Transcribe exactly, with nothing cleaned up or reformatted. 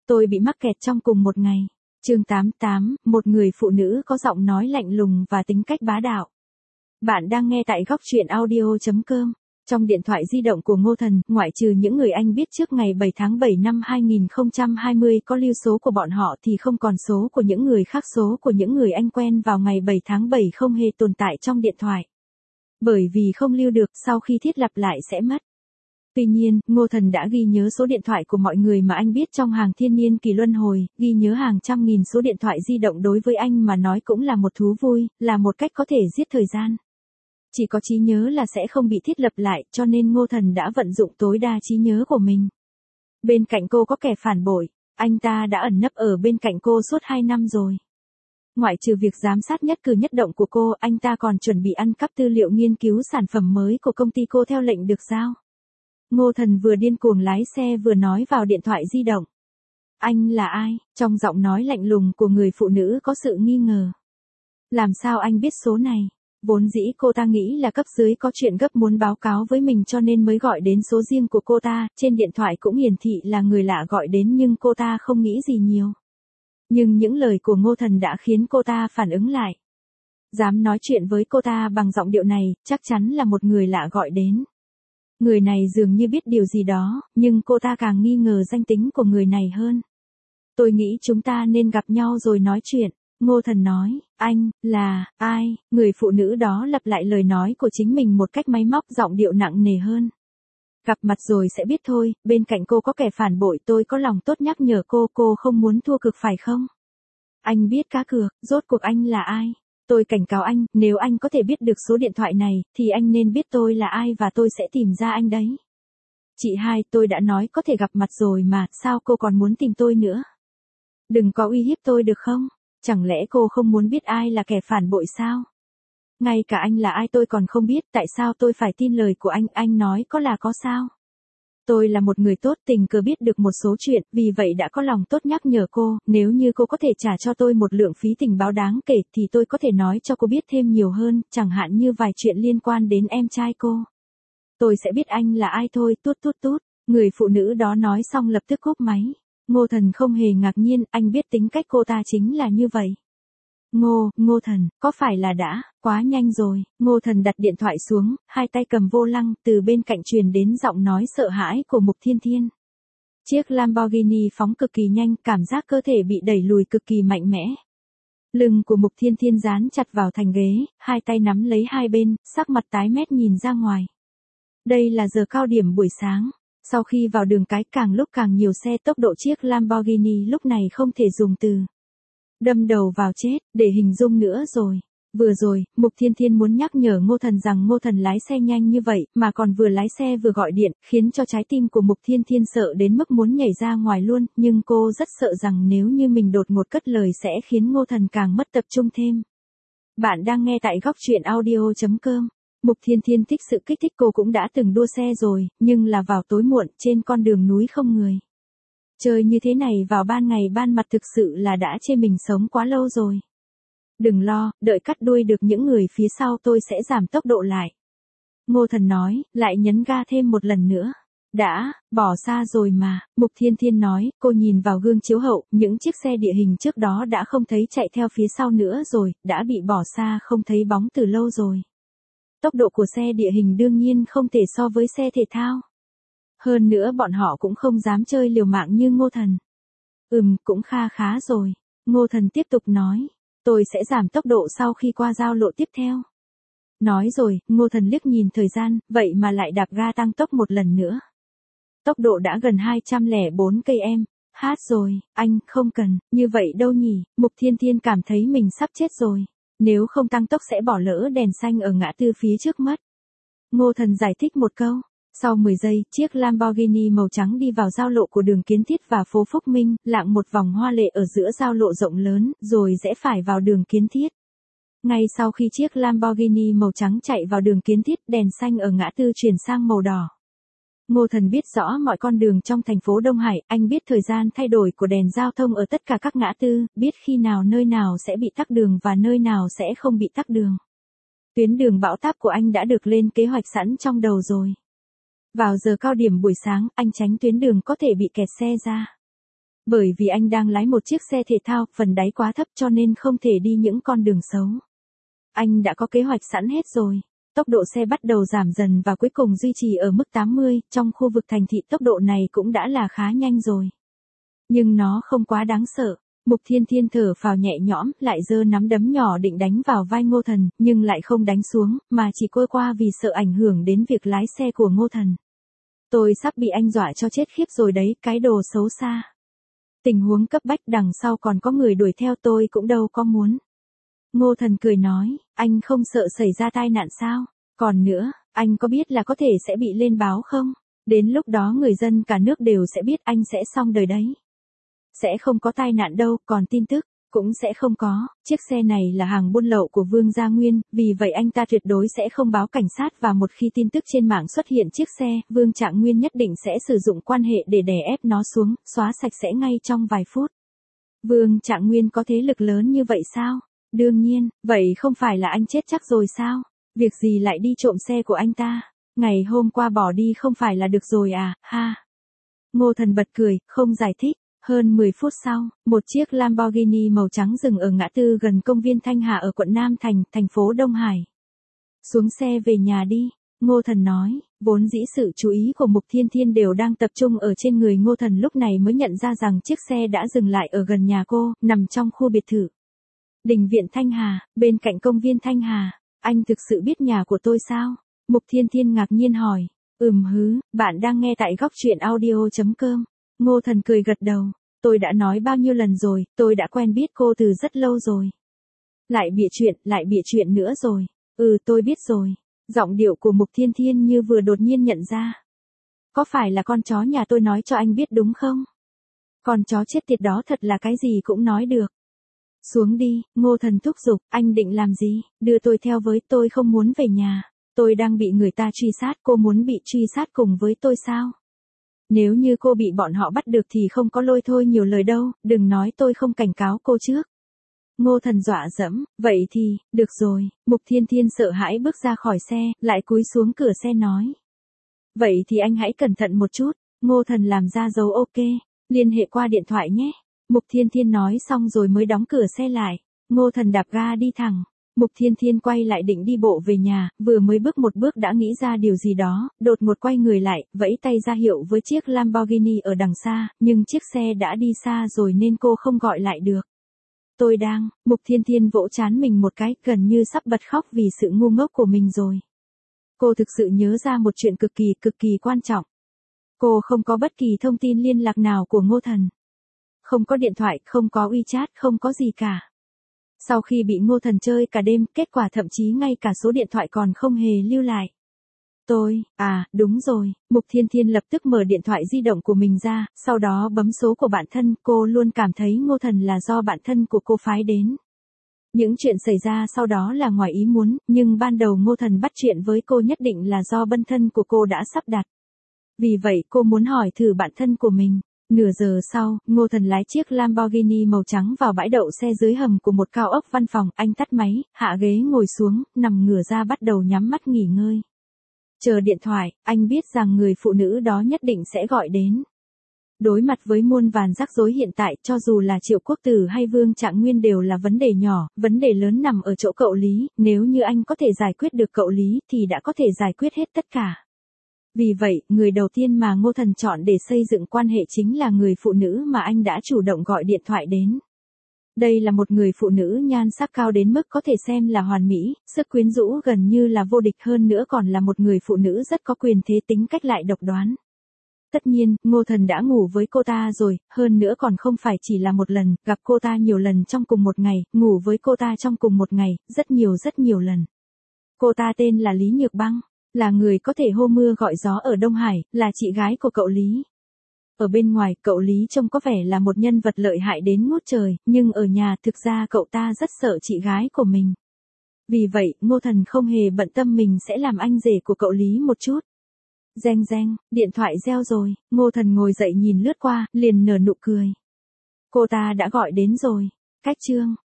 Tôi bị mắc kẹt trong cùng một ngày. Chương tám mươi tám, một người phụ nữ có giọng nói lạnh lùng và tính cách bá đạo. Bạn đang nghe tại góc truyện audio chấm com. Trong điện thoại di động của Ngô Thần, ngoại trừ những người anh biết trước ngày bảy tháng bảy năm hai nghìn không trăm hai mươi có lưu số của bọn họ thì không còn số của những người khác. Số của những người anh quen vào ngày bảy tháng bảy không hề tồn tại trong điện thoại. Bởi vì không lưu được, sau khi thiết lập lại sẽ mất. Tuy nhiên, Ngô Thần đã ghi nhớ số điện thoại của mọi người mà anh biết trong hàng thiên niên kỳ luân hồi, ghi nhớ hàng trăm nghìn số điện thoại di động đối với anh mà nói cũng là một thú vui, là một cách có thể giết thời gian. Chỉ có trí nhớ là sẽ không bị thiết lập lại, cho nên Ngô Thần đã vận dụng tối đa trí nhớ của mình. Bên cạnh cô có kẻ phản bội, anh ta đã ẩn nấp ở bên cạnh cô suốt hai năm rồi. Ngoại trừ việc giám sát nhất cử nhất động của cô, anh ta còn chuẩn bị ăn cắp tư liệu nghiên cứu sản phẩm mới của công ty cô theo lệnh được giao. Ngô Thần vừa điên cuồng lái xe vừa nói vào điện thoại di động. Anh là ai? Trong giọng nói lạnh lùng của người phụ nữ có sự nghi ngờ. Làm sao anh biết số này? Vốn dĩ cô ta nghĩ là cấp dưới có chuyện gấp muốn báo cáo với mình cho nên mới gọi đến số riêng của cô ta, trên điện thoại cũng hiển thị là người lạ gọi đến nhưng cô ta không nghĩ gì nhiều. Nhưng những lời của Ngô Thần đã khiến cô ta phản ứng lại. Dám nói chuyện với cô ta bằng giọng điệu này, chắc chắn là một người lạ gọi đến. Người này dường như biết điều gì đó, nhưng cô ta càng nghi ngờ danh tính của người này hơn. Tôi nghĩ chúng ta nên gặp nhau rồi nói chuyện. Ngô Thần nói, anh, là, ai? Người phụ nữ đó lặp lại lời nói của chính mình một cách máy móc, giọng điệu nặng nề hơn. Gặp mặt rồi sẽ biết thôi, bên cạnh cô có kẻ phản bội, tôi có lòng tốt nhắc nhở cô, cô không muốn thua cược phải không? Anh biết cá cược, rốt cuộc anh là ai? Tôi cảnh cáo anh, nếu anh có thể biết được số điện thoại này, thì anh nên biết tôi là ai và tôi sẽ tìm ra anh đấy. Chị hai, tôi đã nói có thể gặp mặt rồi mà, sao cô còn muốn tìm tôi nữa? Đừng có uy hiếp tôi được không? Chẳng lẽ cô không muốn biết ai là kẻ phản bội sao? Ngay cả anh là ai tôi còn không biết, tại sao tôi phải tin lời của anh, anh nói có là có sao? Tôi là một người tốt, tình cờ biết được một số chuyện, vì vậy đã có lòng tốt nhắc nhở cô, nếu như cô có thể trả cho tôi một lượng phí tình báo đáng kể thì tôi có thể nói cho cô biết thêm nhiều hơn, chẳng hạn như vài chuyện liên quan đến em trai cô. Tôi sẽ biết anh là ai thôi, tút tút tút. Người phụ nữ đó nói xong lập tức cúp máy. Ngô Thần không hề ngạc nhiên, anh biết tính cách cô ta chính là như vậy. Ngô, Ngô Thần, có phải là đã, quá nhanh rồi. Ngô Thần đặt điện thoại xuống, hai tay cầm vô lăng, từ bên cạnh truyền đến giọng nói sợ hãi của Mục Thiên Thiên. Chiếc Lamborghini phóng cực kỳ nhanh, cảm giác cơ thể bị đẩy lùi cực kỳ mạnh mẽ. Lưng của Mục Thiên Thiên dán chặt vào thành ghế, hai tay nắm lấy hai bên, sắc mặt tái mét nhìn ra ngoài. Đây là giờ cao điểm buổi sáng. Sau khi vào đường cái càng lúc càng nhiều xe, tốc độ chiếc Lamborghini lúc này không thể dùng từ đâm đầu vào chết để hình dung nữa rồi. Vừa rồi, Mục Thiên Thiên muốn nhắc nhở Ngô Thần rằng Ngô Thần lái xe nhanh như vậy, mà còn vừa lái xe vừa gọi điện, khiến cho trái tim của Mục Thiên Thiên sợ đến mức muốn nhảy ra ngoài luôn, nhưng cô rất sợ rằng nếu như mình đột ngột cất lời sẽ khiến Ngô Thần càng mất tập trung thêm. Bạn đang nghe tại góc truyện audio chấm com. Mục Thiên Thiên thích sự kích thích, cô cũng đã từng đua xe rồi, nhưng là vào tối muộn, trên con đường núi không người. Chơi như thế này vào ban ngày ban mặt thực sự là đã chê mình sống quá lâu rồi. Đừng lo, đợi cắt đuôi được những người phía sau tôi sẽ giảm tốc độ lại. Ngô Thần nói, lại nhấn ga thêm một lần nữa. Đã, bỏ xa rồi mà, Mục Thiên Thiên nói, cô nhìn vào gương chiếu hậu, những chiếc xe địa hình trước đó đã không thấy chạy theo phía sau nữa rồi, đã bị bỏ xa không thấy bóng từ lâu rồi. Tốc độ của xe địa hình đương nhiên không thể so với xe thể thao. Hơn nữa bọn họ cũng không dám chơi liều mạng như Ngô Thần. Ừm, cũng kha khá rồi. Ngô Thần tiếp tục nói. Tôi sẽ giảm tốc độ sau khi qua giao lộ tiếp theo. Nói rồi, Ngô Thần liếc nhìn thời gian, vậy mà lại đạp ga tăng tốc một lần nữa. Tốc độ đã gần hai trăm lẻ bốn cây em. Hát rồi, anh, không cần, như vậy đâu nhỉ, Mục Thiên Thiên cảm thấy mình sắp chết rồi. Nếu không tăng tốc sẽ bỏ lỡ đèn xanh ở ngã tư phía trước mất. Ngô Thần giải thích một câu. Sau mười giây, chiếc Lamborghini màu trắng đi vào giao lộ của đường Kiến Thiết và phố Phúc Minh, lạng một vòng hoa lệ ở giữa giao lộ rộng lớn, rồi rẽ phải vào đường Kiến Thiết. Ngay sau khi chiếc Lamborghini màu trắng chạy vào đường Kiến Thiết, đèn xanh ở ngã tư chuyển sang màu đỏ. Ngô Thần biết rõ mọi con đường trong thành phố Đông Hải, anh biết thời gian thay đổi của đèn giao thông ở tất cả các ngã tư, biết khi nào nơi nào sẽ bị tắc đường và nơi nào sẽ không bị tắc đường. Tuyến đường bão táp của anh đã được lên kế hoạch sẵn trong đầu rồi. Vào giờ cao điểm buổi sáng, anh tránh tuyến đường có thể bị kẹt xe ra. Bởi vì anh đang lái một chiếc xe thể thao, phần đáy quá thấp cho nên không thể đi những con đường xấu. Anh đã có kế hoạch sẵn hết rồi. Tốc độ xe bắt đầu giảm dần và cuối cùng duy trì ở mức tám mươi, trong khu vực thành thị tốc độ này cũng đã là khá nhanh rồi. Nhưng nó không quá đáng sợ. Mục Thiên Thiên thở phào nhẹ nhõm, lại giơ nắm đấm nhỏ định đánh vào vai Ngô Thần, nhưng lại không đánh xuống, mà chỉ quơ qua vì sợ ảnh hưởng đến việc lái xe của Ngô Thần. Tôi sắp bị anh dọa cho chết khiếp rồi đấy, cái đồ xấu xa. Tình huống cấp bách đằng sau còn có người đuổi theo tôi cũng đâu có muốn. Ngô Thần cười nói, anh không sợ xảy ra tai nạn sao? Còn nữa, anh có biết là có thể sẽ bị lên báo không? Đến lúc đó người dân cả nước đều sẽ biết anh sẽ xong đời đấy. Sẽ không có tai nạn đâu, còn tin tức, cũng sẽ không có. Chiếc xe này là hàng buôn lậu của Vương Gia Nguyên, vì vậy anh ta tuyệt đối sẽ không báo cảnh sát và một khi tin tức trên mạng xuất hiện chiếc xe, Vương Trạng Nguyên nhất định sẽ sử dụng quan hệ để đè ép nó xuống, xóa sạch sẽ ngay trong vài phút. Vương Trạng Nguyên có thế lực lớn như vậy sao? Đương nhiên, vậy không phải là anh chết chắc rồi sao? Việc gì lại đi trộm xe của anh ta? Ngày hôm qua bỏ đi không phải là được rồi à, ha? Ngô Thần bật cười, không giải thích. Hơn mười phút sau, một chiếc Lamborghini màu trắng dừng ở ngã tư gần công viên Thanh Hà ở quận Nam Thành, thành phố Đông Hải. Xuống xe về nhà đi, Ngô Thần nói, vốn dĩ sự chú ý của Mục Thiên Thiên đều đang tập trung ở trên người Ngô Thần lúc này mới nhận ra rằng chiếc xe đã dừng lại ở gần nhà cô, nằm trong khu biệt thự. Đình viện Thanh Hà, bên cạnh công viên Thanh Hà, anh thực sự biết nhà của tôi sao? Mục Thiên Thiên ngạc nhiên hỏi, ừm hứ, bạn đang nghe tại góc truyện audio chấm com. Ngô Thần cười gật đầu, tôi đã nói bao nhiêu lần rồi, tôi đã quen biết cô từ rất lâu rồi. Lại bịa chuyện, lại bịa chuyện nữa rồi. Ừ tôi biết rồi. Giọng điệu của Mục Thiên Thiên như vừa đột nhiên nhận ra. Có phải là con chó nhà tôi nói cho anh biết đúng không? Con chó chết tiệt đó thật là cái gì cũng nói được. Xuống đi, Ngô Thần thúc giục, anh định làm gì? Đưa tôi theo với, tôi không muốn về nhà. Tôi đang bị người ta truy sát, cô muốn bị truy sát cùng với tôi sao? Nếu như cô bị bọn họ bắt được thì không có lôi thôi nhiều lời đâu, đừng nói tôi không cảnh cáo cô trước. Ngô Thần dọa dẫm, vậy thì, được rồi, Mục Thiên Thiên sợ hãi bước ra khỏi xe, lại cúi xuống cửa xe nói. Vậy thì anh hãy cẩn thận một chút, Ngô Thần làm ra dấu ok, liên hệ qua điện thoại nhé. Mục Thiên Thiên nói xong rồi mới đóng cửa xe lại, Ngô Thần đạp ga đi thẳng. Mục Thiên Thiên quay lại định đi bộ về nhà, vừa mới bước một bước đã nghĩ ra điều gì đó, đột ngột quay người lại, vẫy tay ra hiệu với chiếc Lamborghini ở đằng xa, nhưng chiếc xe đã đi xa rồi nên cô không gọi lại được. Tôi đang, Mục Thiên Thiên vỗ trán mình một cái, gần như sắp bật khóc vì sự ngu ngốc của mình rồi. Cô thực sự nhớ ra một chuyện cực kỳ cực kỳ quan trọng. Cô không có bất kỳ thông tin liên lạc nào của Ngô Thần. Không có điện thoại, không có WeChat, không có gì cả. Sau khi bị Ngô Thần chơi cả đêm, kết quả thậm chí ngay cả số điện thoại còn không hề lưu lại. Tôi, à, đúng rồi, Mục Thiên Thiên lập tức mở điện thoại di động của mình ra, sau đó bấm số của bạn thân, cô luôn cảm thấy Ngô Thần là do bạn thân của cô phái đến. Những chuyện xảy ra sau đó là ngoài ý muốn, nhưng ban đầu Ngô Thần bắt chuyện với cô nhất định là do bân thân của cô đã sắp đặt. Vì vậy cô muốn hỏi thử bạn thân của mình. Nửa giờ sau, Ngô Thần lái chiếc Lamborghini màu trắng vào bãi đậu xe dưới hầm của một cao ốc văn phòng, anh tắt máy, hạ ghế ngồi xuống, nằm ngửa ra bắt đầu nhắm mắt nghỉ ngơi. Chờ điện thoại, anh biết rằng người phụ nữ đó nhất định sẽ gọi đến. Đối mặt với muôn vàn rắc rối hiện tại, cho dù là Triệu Quốc Tử hay Vương Trạng Nguyên đều là vấn đề nhỏ, vấn đề lớn nằm ở chỗ cậu Lý, nếu như anh có thể giải quyết được cậu Lý thì đã có thể giải quyết hết tất cả. Vì vậy, người đầu tiên mà Ngô Thần chọn để xây dựng quan hệ chính là người phụ nữ mà anh đã chủ động gọi điện thoại đến. Đây là một người phụ nữ nhan sắc cao đến mức có thể xem là hoàn mỹ, sức quyến rũ gần như là vô địch, hơn nữa còn là một người phụ nữ rất có quyền thế, tính cách lại độc đoán. Tất nhiên, Ngô Thần đã ngủ với cô ta rồi, hơn nữa còn không phải chỉ là một lần, gặp cô ta nhiều lần trong cùng một ngày, ngủ với cô ta trong cùng một ngày, rất nhiều rất nhiều lần. Cô ta tên là Lý Nhược Băng, là người có thể hô mưa gọi gió ở Đông Hải, là chị gái của cậu Lý. Ở bên ngoài, cậu Lý trông có vẻ là một nhân vật lợi hại đến ngút trời, nhưng ở nhà thực ra cậu ta rất sợ chị gái của mình. Vì vậy, Ngô Thần không hề bận tâm mình sẽ làm anh rể của cậu Lý một chút. Reng reng, điện thoại reo rồi, Ngô Thần ngồi dậy nhìn lướt qua, liền nở nụ cười. Cô ta đã gọi đến rồi. Cách chương